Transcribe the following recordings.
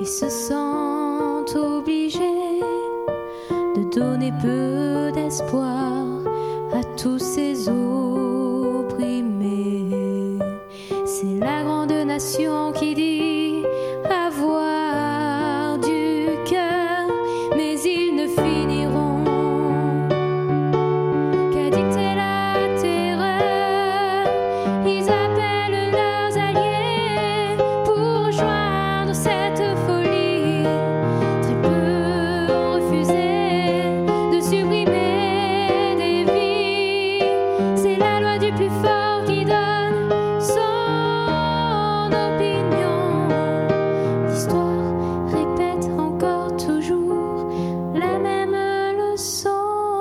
se sentent obligés de donner peu d'espoir à tous ces opprimés. C'est la grande nation qui dit avoir du cœur, mais ils ne finiront qu'à dicter la terreur. Ils appellent leurs alliés pour rejoindre cette folie. Très peu ont refusé de supprimer des vies. C'est la loi du plus fort qui donne son opinion. L'histoire répète encore toujours la même leçon.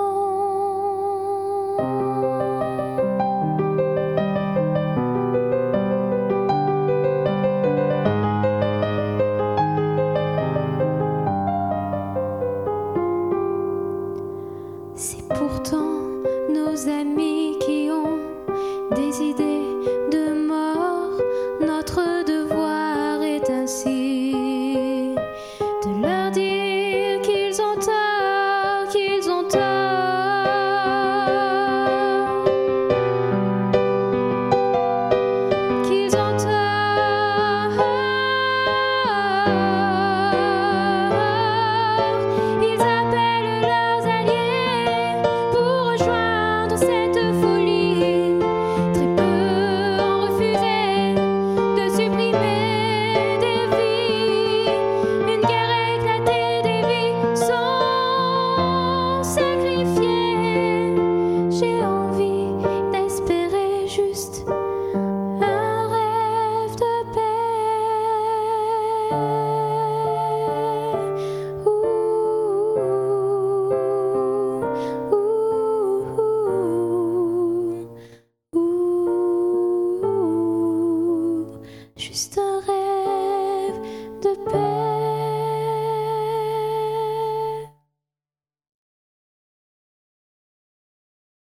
C'est pourtant nos amis qui ont des idées de mort. Notre devoir est ainsi de leur dire qu'ils ont tort, qu'ils ont tort, qu'ils ont tort. Ils appellent leurs alliés pour rejoindre cette folie. Très peu ont refusé de supprimer des vies. Une guerre a éclaté, des vies sont sacrifiées. J'ai envie d'espérer juste un rêve de paix. Juste un rêve.